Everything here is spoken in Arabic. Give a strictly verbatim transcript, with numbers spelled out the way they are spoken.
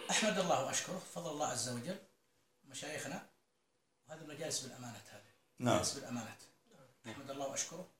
أحمد الله وأشكره فضل الله عز وجل مشايخنا، وهذه المجالس بالأمانة، هذه نعم. مجالس بالأمانة. أحمد الله وأشكره